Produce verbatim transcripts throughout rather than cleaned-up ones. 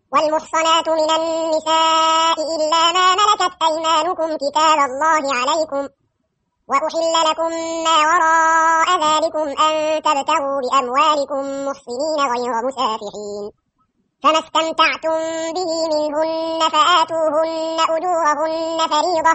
والمحصنات من النساء إلا ما ملكت أيمانكم كتاب الله عليكم، وأحل لكم ما وراء ذلكم أن تبتغوا بأموالكم محصنين غير مسافحين، فما استمتعتم به منهن فآتوهن أجورهن فريضة،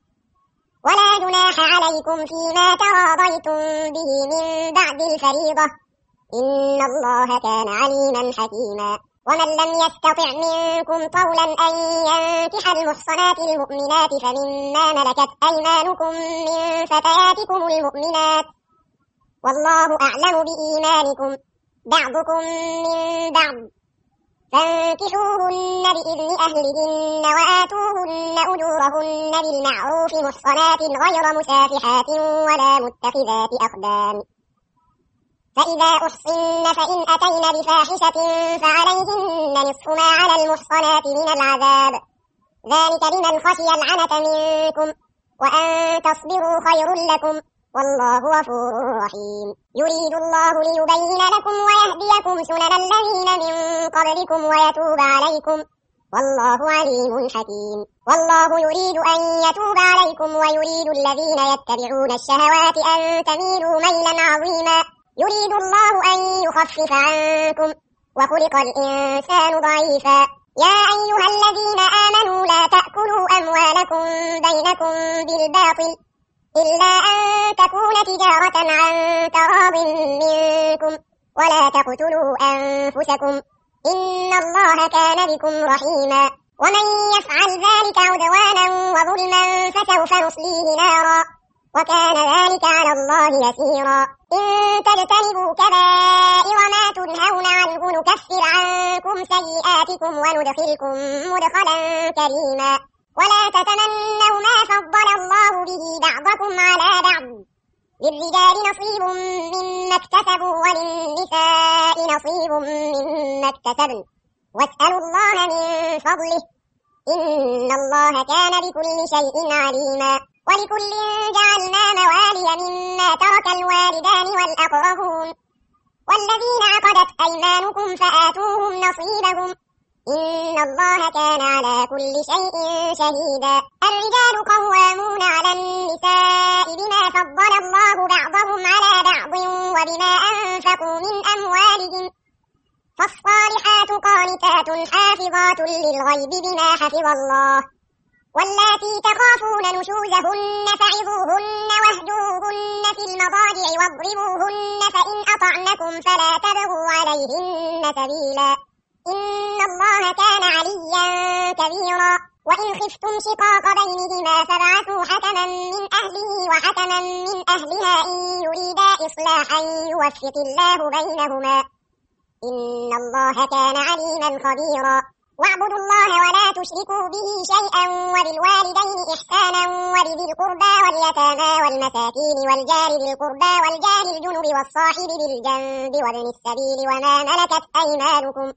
ولا جناح عليكم فيما تراضيتم به من بعد الفريضة، إن الله كان عليما حكيما. ومن لم يستطع منكم طولا أن ينكح المحصنات المؤمنات فمما ملكت أيمانكم من فتياتكم المؤمنات، والله أعلم بإيمانكم بعضكم من بعض، فانكحوهن بإذن أهلهن وآتوهن أجورهن بالمعروف محصنات غير مسافحات ولا متخذات أخدان، فإذا أحصن فإن أتين بفاحشة فعليهن نصف ما على المحصنات من العذاب، ذلك لمن خشي العنة منكم، وأن تصبروا خير لكم، والله غفور رحيم. يريد الله ليبين لكم ويهديكم سنن الذين من قبلكم ويتوب عليكم، والله عليم حكيم. والله يريد أن يتوب عليكم ويريد الذين يتبعون الشهوات أن تميلوا ميلا عظيما، يريد الله أن يخفف عنكم، وخلق الإنسان ضعيفا. يا أيها الذين آمنوا لا تأكلوا أموالكم بينكم بالباطل إلا أن تكون تجارة عن تراض منكم، ولا تقتلوا أنفسكم إن الله كان بكم رحيما. ومن يفعل ذلك عدوانا وظلما فسوف نصليه نارا، وكان ذلك على الله يسيرا. إن تجتنبوا كبائر ما تنهون عنه نكفر عنكم سيئاتكم وندخلكم مدخلا كريما. ولا تتمنوا ما فضل الله به بعضكم على بعض، للرجال نصيب مما اكتسبوا وللنساء نصيب مما اكتسبن، واسألوا الله من فضله إن الله كان بكل شيء عليما. ولكل جعلنا موالي مما ترك الوالدان والأقربون، والذين عقدت أيمانكم فآتوهم نصيبهم إن الله كان على كل شيء شهيدا. الرجال قوامون على النساء بما فضل الله بعضهم على بعض وبما أنفقوا من أموالهم، فالصالحات قانتات حافظات للغيب بما حفظ الله، واللاتي تخافون نشوزهن فعظوهن واهجوهن في المضاجع واضربوهن، فإن أطعنكم فلا تبغوا عليهن سبيلا إن الله كان عليا كبيرا. وإن خفتم شقاق بينهما فابعثوا حكما من أهله وحكما من أهلها إن يريدا إصلاحا يوفق الله بينهما إن الله كان عليما خبيرا. واعبدوا الله ولا تشركوا به شيئا، وبالوالدين إحسانا، وبذي القربى واليتامى والمساكين والجار ذي القربى والجار الجنب والصاحب بالجنب وابن السبيل وما ملكت أيمانكم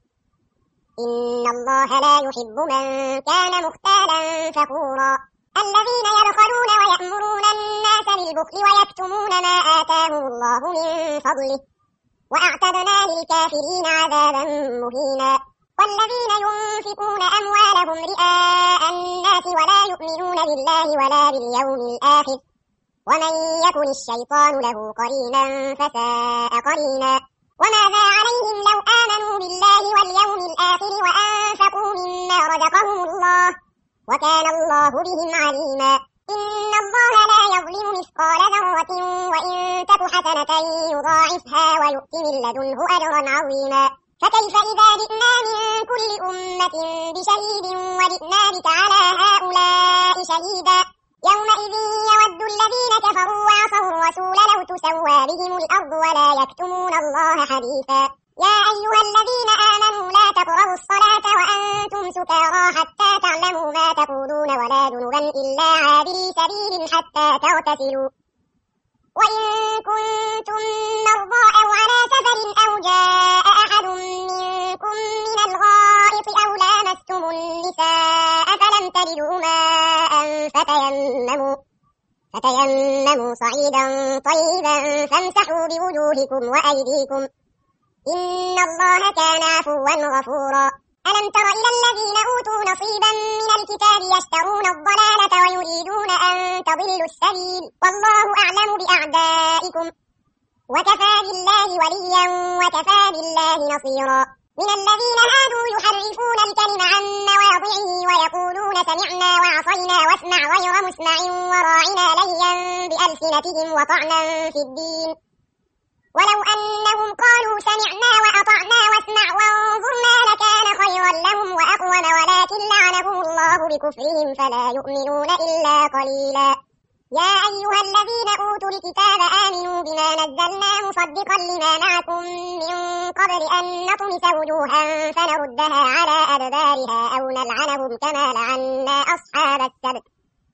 إن الله لا يحب من كان مختالا فخورا. الذين يبخلون ويأمرون الناس بالبخل ويكتمون ما آتاهم الله من فضله، وأعتدنا للكافرين عذابا مهينا. والذين ينفقون أموالهم رئاء الناس ولا يؤمنون بالله ولا باليوم الآخر، ومن يكن الشيطان له قرينا فساء قرينا. وماذا عليهم لو آمنوا بالله واليوم الآخر وأنفقوا مما رزقهم الله، وكان الله بهم عليما. إن الله لا يظلم مثقال ذرة وإن تك حسنة يضاعفها ويؤت من لدنه أجرا عظيما. فكيف إذا جئنا من كل أمة بشهيد وجئنا بك على هؤلاء شهيدا، يومئذ يود الذين كفروا وعصوا الرسول لو تسوى بهم الأرض ولا يكتمون الله حديثا. يا أيها الذين آمنوا لا تقربوا الصلاة وأنتم سكارى حتى تعلموا ما تقولون ولا جنبا إلا عابري سبيل حتى تغتسلوا، وإن كنتم مرضى أو على سفر أو جاء أحد منكم من الغائط أو لامستم النساء فلم تجدوا ماء فتيمموا فتيمموا صعيدا طيبا فامسحوا بوجوهكم وأيديكم إن الله كان عفوا غفورا. ألم ألم تر إلى الذين أوتوا نصيبا من الكتاب يشترون الضلالة ويريدون أن تضلوا السبيل والله أعلم بأعدائكم وكفى بالله وليا وكفى بالله نصيرا. من الذين هادوا يحرفون الكلم عن مواضعه ويقولون سمعنا وعصينا واسمع غير مسمع وراعنا ليا بألسنتهم وطعنا في الدين ولو أنهم قالوا سمعنا وأطعنا واسمع وانظرنا لكان خيرا لهم وأقوم ولكن لعنهم الله بكفرهم فلا يؤمنون إلا قليلا. يا أيها الذين أوتوا الكتاب آمنوا بما نزلنا مصدقا لما معكم من قبل أن نطمس وجوها فنردها على أدبارها أو نلعنهم كما لعنا أصحاب السبت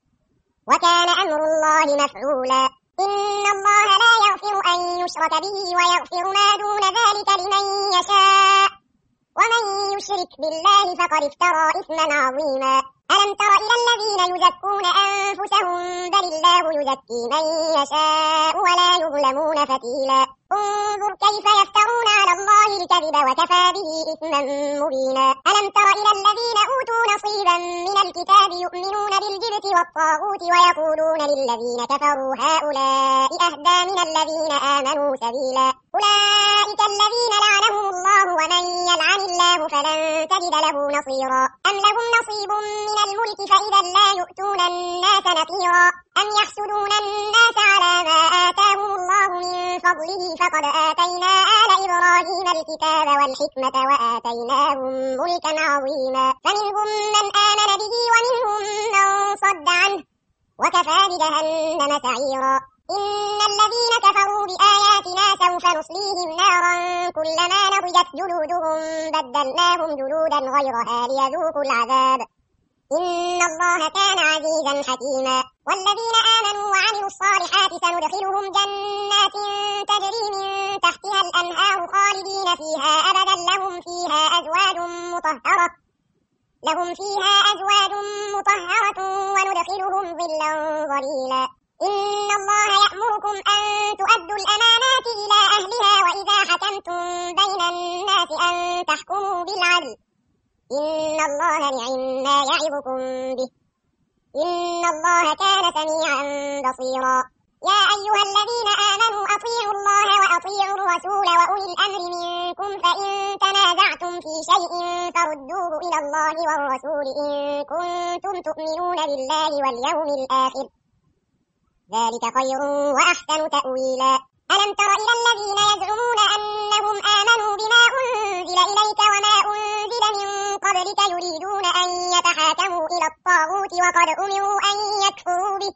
وكان أمر الله مفعولا. إن الله لا يغفر أن يشرك به ويغفر ما دون ذلك لمن يشاء ومن يشرك بالله فقد افترى إثما عظيما. ألم تر إلى الذين يزكون أنفسهم بل الله يزكي من يشاء ولا يظلمون فتيلا. انظر كيف يفترون على الله الكذب وكفى به إثما مبينا. ألم تر إلى الذين أوتوا نصيبا من الكتاب يؤمنون بالجبت والطاغوت ويقولون للذين كفروا هؤلاء أهدى من الذين آمنوا سبيلا. أولئك الذين لعنهم الله ومن يلعن الله فلن تجد له نصيرا. أم لهم نصيب من الملك فإذا لا يؤتون الناس نقيرا. أم يحسدون الناس على ما آتاهم الله من فضله فقد آتينا آل إبراهيم الكتاب والحكمة وآتيناهم ملكا عظيما. فمنهم من آمن به ومنهم من صد عنه وكفى بجهنم سعيرا. إن الذين كفروا بآياتنا سوف نصليهم نارا كلما نضجت جلودهم بدلناهم جلودا غيرها ليذوقوا العذاب إن الله كان عزيزا حكيما. والذين آمنوا وعملوا الصالحات سندخلهم جنات تجري من تحتها الأنهار خالدين فيها أبدا لهم فيها أزواج مطهرة لهم فيها أزواج مطهرة وندخلهم ظلا ظليلا. إن الله يأمركم أن تؤدوا الأمانات إلى أهلها وإذا حكمتم بين الناس أن تحكموا بالعدل إن الله نعم ما يعظكم به إن الله كان سميعا بصيرا. يا أيها الذين آمنوا أطيعوا الله وأطيعوا الرسول وأولي الأمر منكم فإن تنازعتم في شيء فردوه إلى الله والرسول إن كنتم تؤمنون بالله واليوم الآخر ذلك خير وأحسن تأويلا. ألم تر إلى الذين يزعمون أنهم آمنوا بما أنزل إليك وما أنزل من قبلك يريدون أن يتحاكموا إلى الطاغوت وقد أمروا أن يكفروا به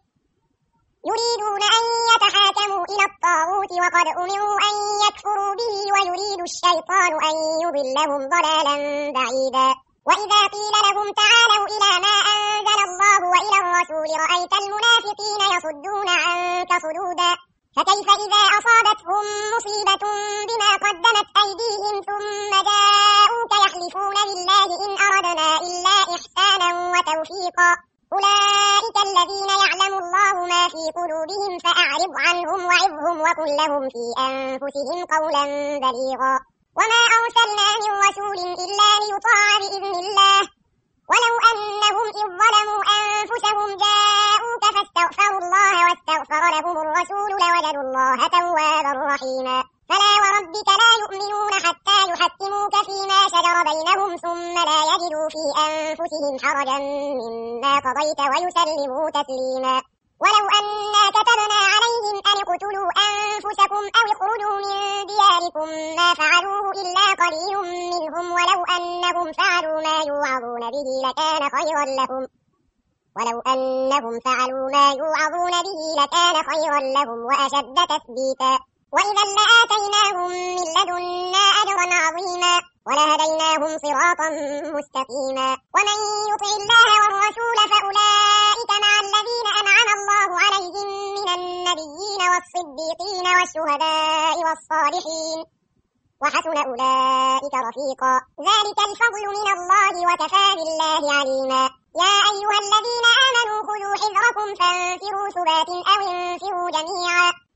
يريدون أن يتحاكموا إلى الطاغوت وقد أمروا أن يكفروا به ويريد الشيطان أن يضلهم ضلالا بعيدا. وإذا قيل لهم تعالوا إلى ما أنزل الله وإلى الرسول رأيت المنافقين يصدون عنك صدودا. فكيف إذا أصابتهم مصيبة بما قدمت أيديهم ثم جاءوك يحلفون بالله إن أردنا إلا إحسانا وتوفيقا أولئك الذين يعلم الله ما في قلوبهم فأعرض عنهم وعظهم وقل لهم في أنفسهم قولا بليغا. وما أرسلنا من رسول إلا ليطاع بإذن الله ولو أنهم إذ ظلموا أنفسهم جاءوك فاستغفروا الله واستغفر لهم الرسول لوجدوا الله توابا رحيما. فلا وربك لا يؤمنون حتى يحكموك فيما شجر بينهم ثم لا يجدوا في أنفسهم حرجا مما قضيت ويسلموا تسليما. ولو أنا كتبنا عليهم أن اقتلوا أنفسكم أو اخرجوا من دياركم ما فعلوه إلا قليل منهم ولو أنهم فعلوا ما يوعظون به لكان خيرا لهم ولو أنهم فعلوا ما يوعظون به لكان خيرا لهم وأشد تثبيتا وإذا لآتيناهم من لدنا أجرا عظيما ولهديناهم صراطا مستقيما. ومن يطع الله والرسول فأولئك مع الذين أنعم الله عليهم من النبيين والصديقين والشهداء والصالحين وحسن أولئك رفيقا ذلك الفضل من الله وكفى بالله عليما. يا أيها الذين آمنوا خذوا حذركم فانفروا ثبات أو انفروا جميعا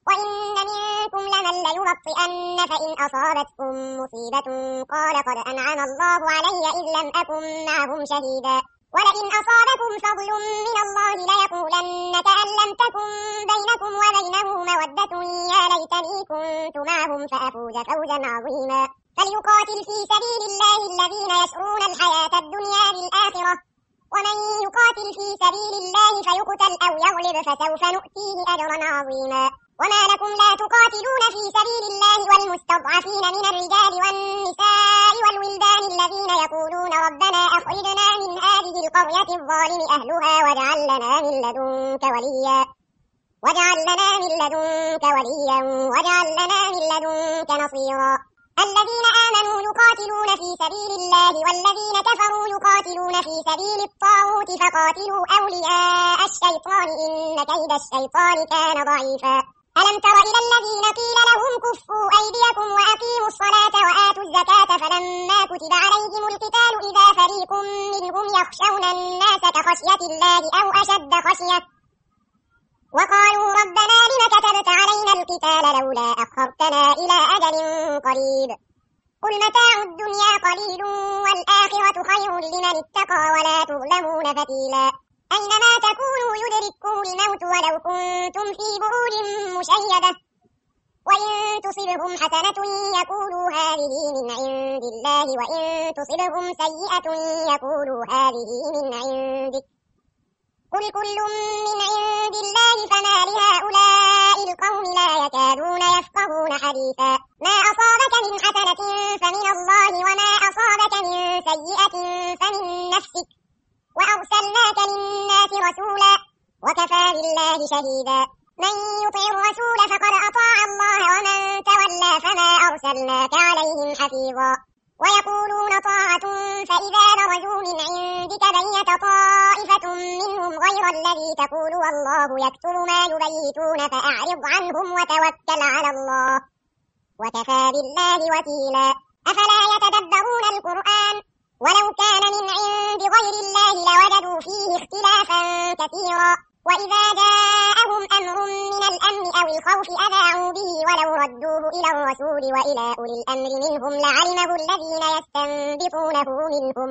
وإن منكم لمن ليبطئن فإن أصابتكم مصيبة قال قد أنعم الله علي إذ لم أكن معهم شهيدا ولئن أصابكم فضل من الله ليقولن كأن لم تكن بينكم وبينه مودة يا ليتني كنت معهم فأفوز فوزا عظيما فليقاتل في سبيل الله الذين يشرون الحياة الدنيا بالآخرة ومن يقاتل في سبيل الله فيقتل أو يغلب فسوف نؤتيه أجرا عظيما وما لكم لا تقاتلون في سبيل الله والمستضعفين من الرجال والنساء والولدان الذين يقولون ربنا أخرجنا من هذه القرية الظالم أهلها واجعل لنا من لدنك وليا واجعل لنا من لدنك وليا واجعل لنا من لدنك نصيرا الذين آمنوا يقاتلون في سبيل الله والذين كفروا يقاتلون في سبيل الطاغوت فقاتلوا أولياء الشيطان إن كيد الشيطان كان ضعيفا ألم تر إلى الذين قيل لهم كفوا أيديكم وأقيموا الصلاة وآتوا الزكاة فلما كتب عليهم القتال إذا فريق منهم يخشون الناس كخشية الله أو أشد خشية وقالوا ربنا لم كتبت علينا القتال لولا أخرتنا إلى أجل قريب قل متاع الدنيا قليل والآخرة خير لمن اتقى ولا تظلمون فتيلا أينما تكونوا يدرككم الموت ولو كنتم في بروج مشيدة وإن تصبهم حسنة يقولوا هذه من عند الله وإن تصبهم سيئة يقولوا هذه من عندك قل كل من عند الله فما لهؤلاء القوم لا يكادون يفقهون حديثا ما أصابك من حسنة فمن الله وما أصابك من سيئة فمن نفسك وأرسلناك للناس رسولا وكفى بالله شهيدا من يطع الرسول فقد أطاع الله ومن تولى فما أرسلناك عليهم حفيظا ويقولون طاعة فإذا برزوا من عندك بيت طائفة منهم غير الذي تقول والله يكتب ما يبيتون فأعرض عنهم وتوكل على الله وكفى بالله وكيلا أفلا يتدبرون القرآن ولو كان من عند غير الله لوجدوا فيه اختلافا كثيرا وإذا جاءهم أمر من الأمن أو الخوف أذاعوا به ولو ردوه إلى الرسول وإلى أولي الأمر منهم لعلمه الذين يستنبطونه منهم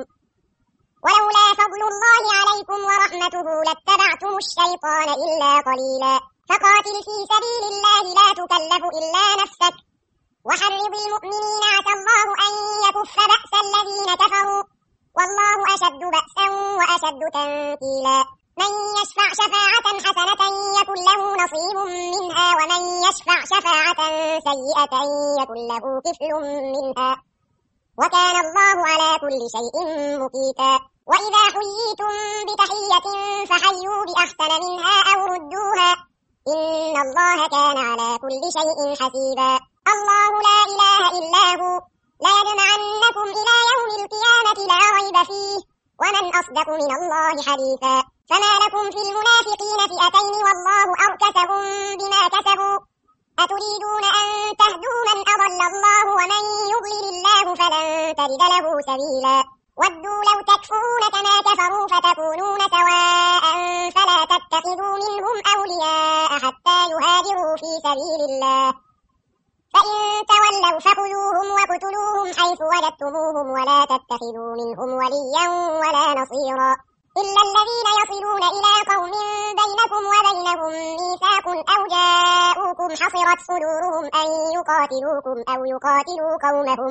ولولا فضل الله عليكم ورحمته لاتبعتم الشيطان إلا قليلا فقاتل في سبيل الله لا تكلف إلا نفسك وحرض المؤمنين عسى الله أن يكف بأس الذين كفروا والله أشد بأسا وأشد تنكيلا من يشفع شفاعة حسنة يكن له نصيب منها ومن يشفع شفاعة سيئة يكن له كفل منها وكان الله على كل شيء مقيتا وإذا حييتم بتحية فحيوا بأحسن منها أو ردوها إن الله كان على كل شيء حسيبا الله لا إله إلا هو ليجمعنكم إلى يوم القيامة لا ريب فيه ومن أصدق من الله حديثا فما لكم في المنافقين فئتين والله أركسهم بما كسبوا أتريدون أن تهدوا من أضل الله ومن يضلل الله فلن تجد له سبيلا ودوا لو تكفرون كما كفروا فتكونون سواء فلا تتخذوا منهم أولياء حتى يهاجروا في سبيل الله فإن تولوا فخذوهم وقتلوهم حيث وجدتموهم ولا تتخذوا منهم وليا ولا نصيرا إلا الذين يصلون إلى قوم بينكم وبينهم ميثاق أو جاءوكم حصرت صدورهم أن يقاتلوكم أو يقاتلوا قومهم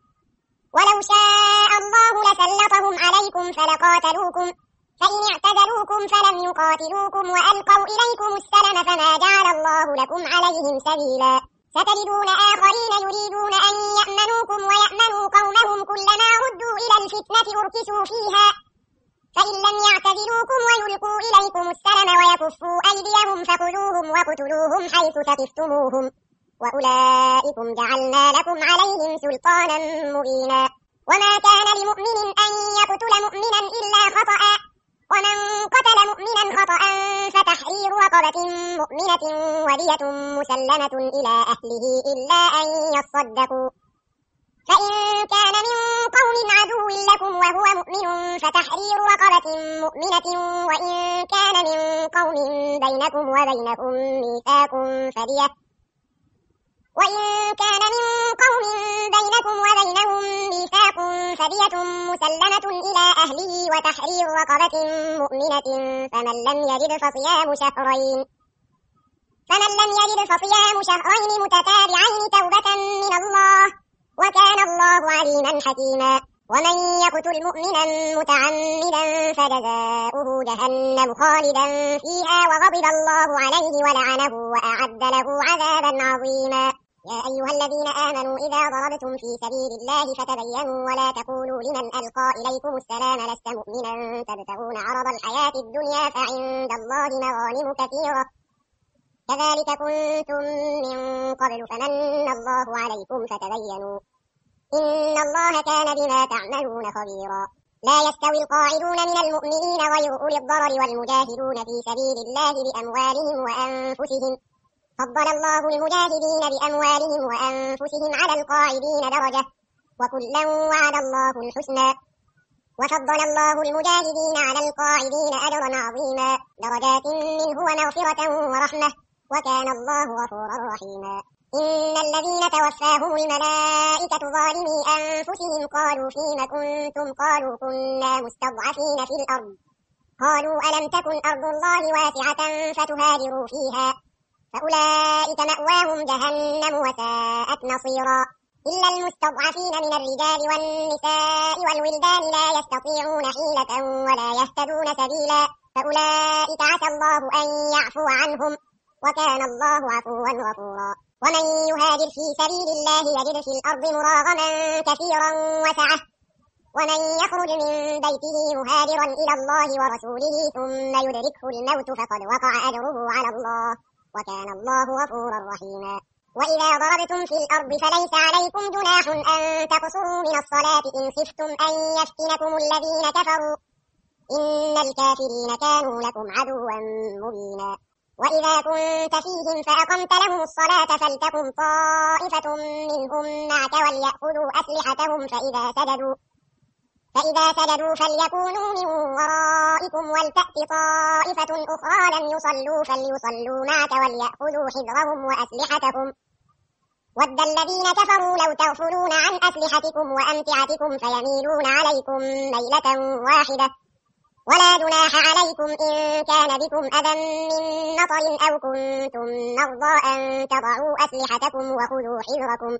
ولو شاء الله لسلطهم عليكم فلقاتلوكم فإن اعتزلوكم فلم يقاتلوكم وألقوا إليكم السلم فما جعل الله لكم عليهم سبيلا ستجدون آخرين يريدون أن يأمنوكم ويأمنوا قومهم كلما ردوا إلى الفتنة أركسوا فيها فإن لم يعتزلوكم ويلقوا إليكم السلم ويكفوا أيديهم فخذوهم وقتلوهم حيث ثقفتموهم وأولئكم جعلنا لكم عليهم سلطانا مبينا وما كان لمؤمن أن يقتل مؤمنا إلا خطأ ومن قتل مؤمنا خطأ فتحرير رقبة مؤمنة ودية مسلمة إلى أهله إلا أن يصدقوا فإن كان من قوم عدو لكم وهو مؤمن فتحرير رقبة مؤمنة وإن كان من قوم بينكم وبينهم ميثاق فدية وإن كان من قوم بينكم وبينهم ميثاق فدية مسلمة إلى أهله وتحرير رقبة مؤمنة فمن لم يجد فصيام شهرين فمن لم يجد فصيام شهرين متتابعين توبة من الله وكان الله عليما حكيما. ومن يقتل مؤمنا متعمدا فجزاؤه جهنم خالدا فيها وغضب الله عليه ولعنه وأعد له عذابا عظيما. يا أيها الذين آمنوا إذا ضربتم في سبيل الله فتبينوا ولا تقولوا لمن ألقى إليكم السلام لست مؤمنا تبتغون عرض الحياة الدنيا فعند الله مغانم كثيرة كذلك كنتم من قبل فمن الله عليكم فتبينوا إن الله كان بما تعملون خبيرا. لا يستوي القاعدون من المؤمنين غير أولي الضرر والمجاهدون في سبيل الله بأموالهم وأنفسهم فضل الله المجاهدين بأموالهم وأنفسهم على القاعدين درجة وكلا وعد الله الحسنى وفضل الله المجاهدين على القاعدين أجرا عظيما درجات منه ومغفرة ورحمة وكان الله غفورا رحيما. إن الذين توفاهم الملائكة ظالمي أنفسهم قالوا فيم كنتم قالوا كنا مستضعفين في الأرض قالوا ألم تكن أرض الله واسعة فتهاجروا فيها فأولئك مأواهم جهنم وساءت مصيرا. إلا المستضعفين من الرجال والنساء والولدان لا يستطيعون حيلة ولا يهتدون سبيلا فأولئك عسى الله أن يعفو عنهم وكان الله عفوا غفورا. ومن يهاجر في سبيل الله يجد في الأرض مراغما كثيرا وسعة ومن يخرج من بيته مهاجرا إلى الله ورسوله ثم يدركه الموت فقد وقع أجره على الله وكان الله غفورا رحيما. وإذا ضربتم في الأرض فليس عليكم جناح أن تقصروا من الصلاة إن خفتم أن يفتنكم الذين كفروا إن الكافرين كانوا لكم عدوا مبينا. وإذا كنت فيهم فأقمت لهم الصلاة فلتقم طائفة منهم معك وليأخذوا أسلحتهم فإذا سجدوا فإذا سجدوا فليكونوا من ورائكم ولتأت طائفة أخرى لم يصلوا فليصلوا معك وليأخذوا حذرهم وأسلحتهم ود الذين كفروا لو تغفلون عن أسلحتكم وأمتعتكم فيميلون عليكم ميلة واحدة ولا جناح عليكم إن كان بكم أذى من مطر أو كنتم مرضى أن تضعوا أسلحتكم وخذوا حذركم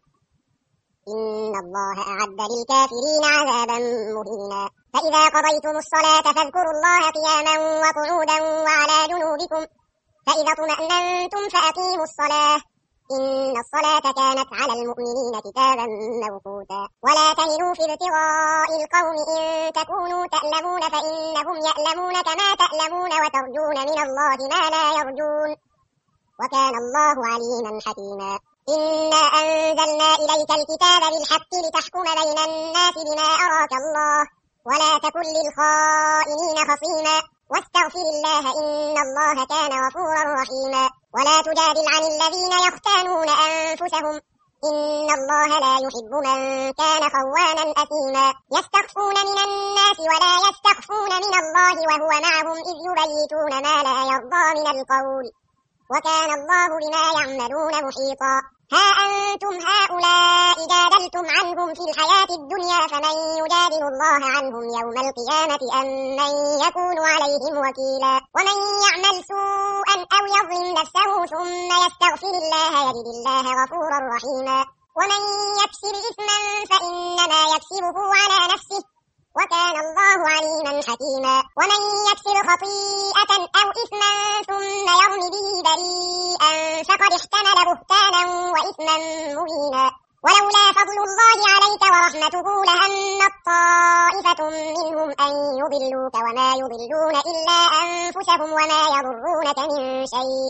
إن الله أعد للكافرين عذابا مهينا. فإذا قضيتم الصلاة فاذكروا الله قياما وقعودا وعلى جنوبكم فإذا اطمأننتم فأقيموا الصلاة إن الصلاة كانت على المؤمنين كتابا موقوتا. ولا تهنوا في ابتغاء القوم إن تكونوا تألمون فإنهم يألمون كما تألمون وترجون من الله ما لا يرجون وكان الله عليما حكيما. إنا أنزلنا إليك الكتاب بالحق لتحكم بين الناس بما أراك الله ولا تكن للخائنين خصيما واستغفر الله إن الله كان غفورا رحيما. ولا تجادل عن الذين يختانون أنفسهم إن الله لا يحب من كان خوانا أثيما. يستخفون من الناس ولا يستخفون من الله وهو معهم إذ يبيتون ما لا يرضى من القول وكان الله بما يعملون محيطا. ها أنتم هؤلاء جادلتم عنهم في الحياة الدنيا فمن يجادل الله عنهم يوم القيامة أم من يكون عليهم وكيلا. ومن يعمل سوءا أو يظلم نفسه ثم يستغفر الله يجد الله غفورا رحيما. ومن يكسب إثما فإنما يكسبه على نفسه وكان الله عليما حكيما. ومن يكسب خطيئة أو إثما ثم يرم به بريئا فقد احتمل بهتانا وإثما مبينا. ولولا فضل الله عليك ورحمته لهمت طائفة منهم أن يضلوك وما يضلون إلا أنفسهم وما يضرونك من شيء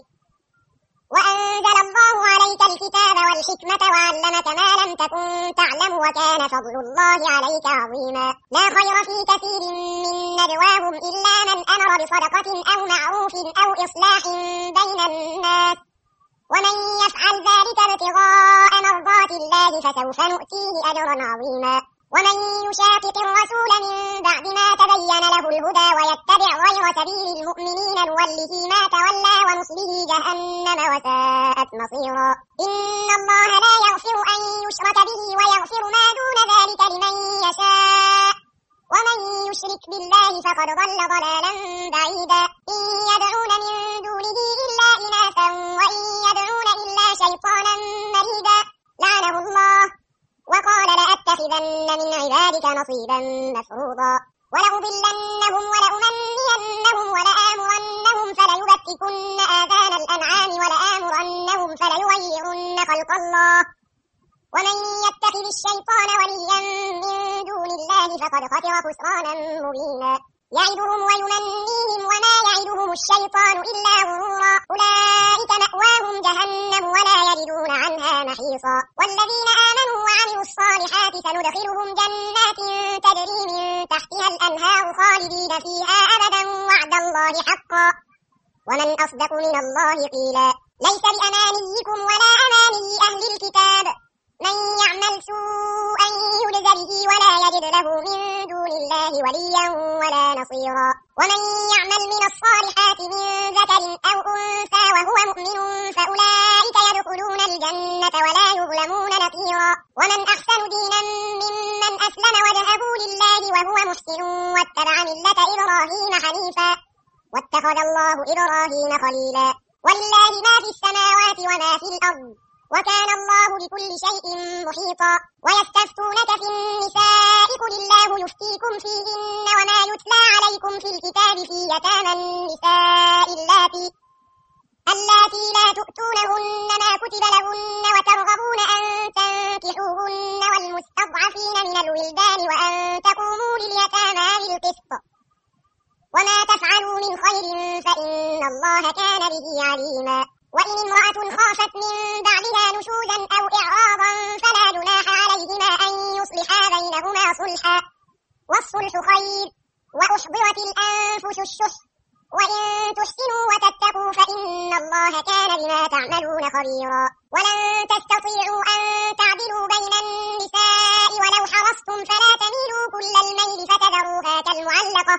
وأنزل الله عليك الكتاب والحكمة وعلمك ما لم تكن تعلم وكان فضل الله عليك عظيما. لا خير في كثير من نجواهم إلا من أمر بصدقة أو معروف أو إصلاح بين الناس ومن يفعل ذلك ابتغاء مرضات الله فسوف نؤتيه أجرا عظيما. ومن يشاقق الرسول من بعد ما تبين له الهدى ويتبع غير سبيل المؤمنين نوله ما تولى ونصله جهنم وساءت مصيرا. إن الله لا يغفر أن يشرك به ويغفر ما دون ذلك لمن يشاء ومن يشرك بالله فقد ضل ضلالا بعيدا. إن يدعون من دونه إلا إناثا وإن يدعون إلا شيطانا مريدا لعنه الله وقال لأتخذن من عبادك نصيبا مفروضا. ولأضلنهم ولأمنينهم ولآمرنهم فليبتكن آذان الأنعام ولآمرنهم فليغيرن خلق الله. ومن يتخذ الشيطان وليا من دون الله فقد خسر خسرانا مبينا. يعدهم ويمنيهم وما يعدهم الشيطان إلا غرورا. أولئك مأواهم جهنم ولا يجدون عنها محيصا. والذين آمنوا وعملوا الصالحات سندخلهم جنات تجري من تحتها الأنهار خالدين فيها أبدا وعد الله حقا ومن أصدق من الله قيلا. ليس بأمانيكم ولا أماني أهل الكتاب من يعمل سوءا يجز به ولا يجد له من دون الله وليا ولا نصيرا. ومن يعمل من الصالحات من ذكر أو أنثى وهو مؤمن فأولئك يدخلون الجنة ولا يظلمون نقيرا. ومن أحسن دينا ممن أسلم وجهه لله وهو محسن واتبع ملة إبراهيم حنيفا واتخذ الله إبراهيم خليلا. ولله ما في السماوات وما في الأرض وكان الله بكل شيء محيطا. ويستفتونك في النساء قل الله يفتيكم فيهن وما يتلى عليكم في الكتاب في يتامى النساء اللاتي اللاتي لا تؤتونهن ما كتب لهن وترغبون أن تنكحوهن والمستضعفين من الولدان وأن تقوموا لليتامى بالقسط وما تفعلوا من خير فإن الله كان به عليما. وإن امرأة خافت من بعدها نشوزا أو إعراضا فلا جناح عليهما أن يصلحا بينهما صلحا والصلح خير وأحضرت الأنفس الشح وإن تحسنوا وتتقوا فإن الله كان بما تعملون خبيرا. ولن تستطيعوا أن تعدلوا بين النساء ولو حرصتم فلا تميلوا كل الميل فتذروها كالمعلقة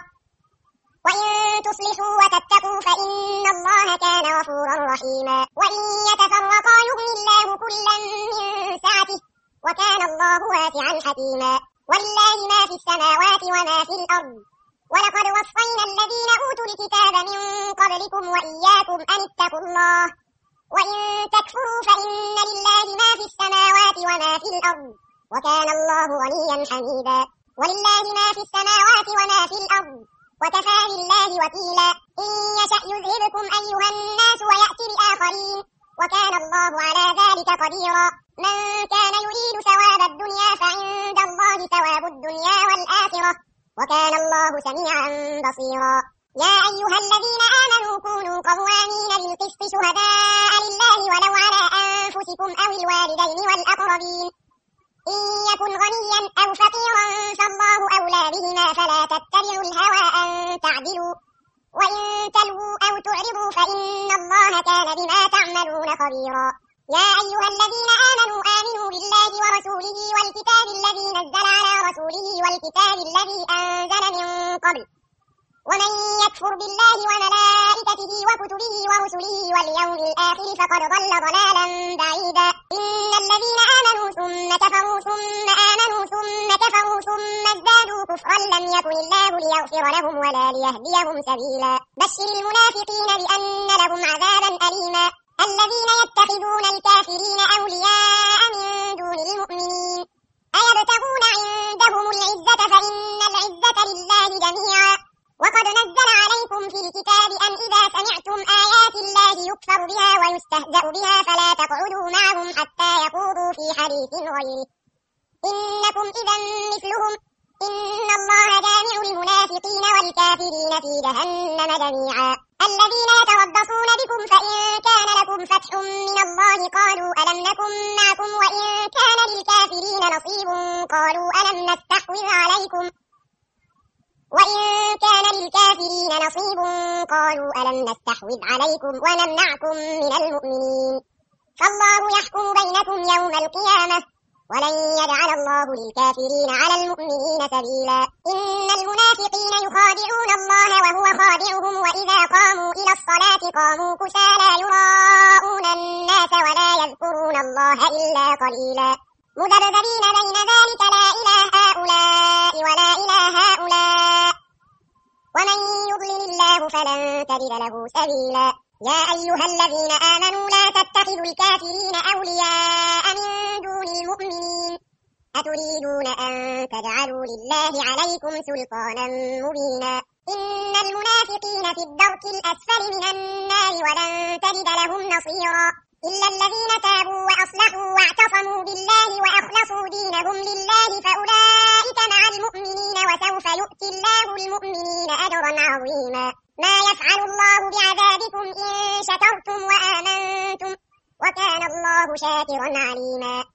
وإن تصلحوا وتتقوا فإن الله كان غفورا رحيما. وإن يتفرقا يغني الله كلا من سعته وكان الله واسعا حكيما. ولله ما في السماوات وما في الأرض ولقد وصينا الذين أوتوا الكتاب من قبلكم وإياكم أن اتقوا الله وإن تكفروا فإن لله ما في السماوات وما في الأرض وكان الله غنيا حميدا. ولله ما في السماوات وما في الأرض وكفى بالله وكيلا. إن يشأ يذهبكم أيها الناس ويأتي بآخرين وكان الله على ذلك قديرا. من كان يريد ثواب الدنيا فعند الله ثواب الدنيا والآخرة وكان الله سميعا بصيرا. يا أيها الذين آمنوا كونوا قوامين بالقسط شهداء لله ولو على أنفسكم أو الوالدين والأقربين إن يكن غنيا أو فقيرا فالله أولى بهما فلا تتبعوا الهوى أن تعدلوا وإن تلووا أو تعرضوا فإن الله كان بما تعملون خبيرا. يا أيها الذين آمنوا آمنوا بالله ورسوله والكتاب الذي نزل على رسوله والكتاب الذي أنزل من قبل ومن يكفر بالله وملائكته وكتبه ورسله واليوم الآخر فقد ضل ضلالا بعيدا. إن الذين آمنوا ثم كفروا ثم آمنوا ثم كفروا ثم ازدادوا كفرا لم يكن الله ليغفر لهم ولا ليهديهم سبيلا. بشر المنافقين بأن لهم عذابا أليما. الذين يتخذون الكافرين أولياء من دون المؤمنين أيبتغون عندهم العزة فإن العزة لله جميعا. وقد نزل عليكم في الكتاب أن إذا سمعتم آيات الله يكفر بها ويستهزأ بها فلا تقعدوا معهم حتى يخوضوا في حديث غيره إنكم إذا مثلهم إن الله جامع المنافقين والكافرين في جهنم جميعا. الذين يتربصون بكم فإن كان لكم فتح من الله قالوا ألم نكن معكم وإن كان للكافرين نصيب قالوا ألم نستحوذ عليكم وإن كان للكافرين نصيب قالوا ألم نستحوذ عليكم ونمنعكم من المؤمنين فالله يحكم بينكم يوم القيامة ولن يجعل الله للكافرين على المؤمنين سبيلا. إن المنافقين يخادعون الله وهو خادعهم وإذا قاموا إلى الصلاة قاموا كسالى يراءون الناس ولا يذكرون الله إلا قليلا مذبذبين بين ذلك لا إلى هؤلاء ولا إلى هؤلاء ومن يضلل الله فلن تجد له سبيلا. يا أيها الذين آمنوا لا تتخذوا الكافرين أولياء من دون المؤمنين أتريدون أن تجعلوا لله عليكم سلطانا مبينا. إن المنافقين في الدرك الأسفل من النار ولن تجد لهم نصيرا إلا الذين تابوا وأصلحوا واعتصموا بالله وأخلصوا دينهم لله فأولئك مع المؤمنين وسوف يؤتي الله المؤمنين أجرا عظيما. ما يفعل الله بعذابكم إن شكرتم وآمنتم وكان الله شاكرا عليما.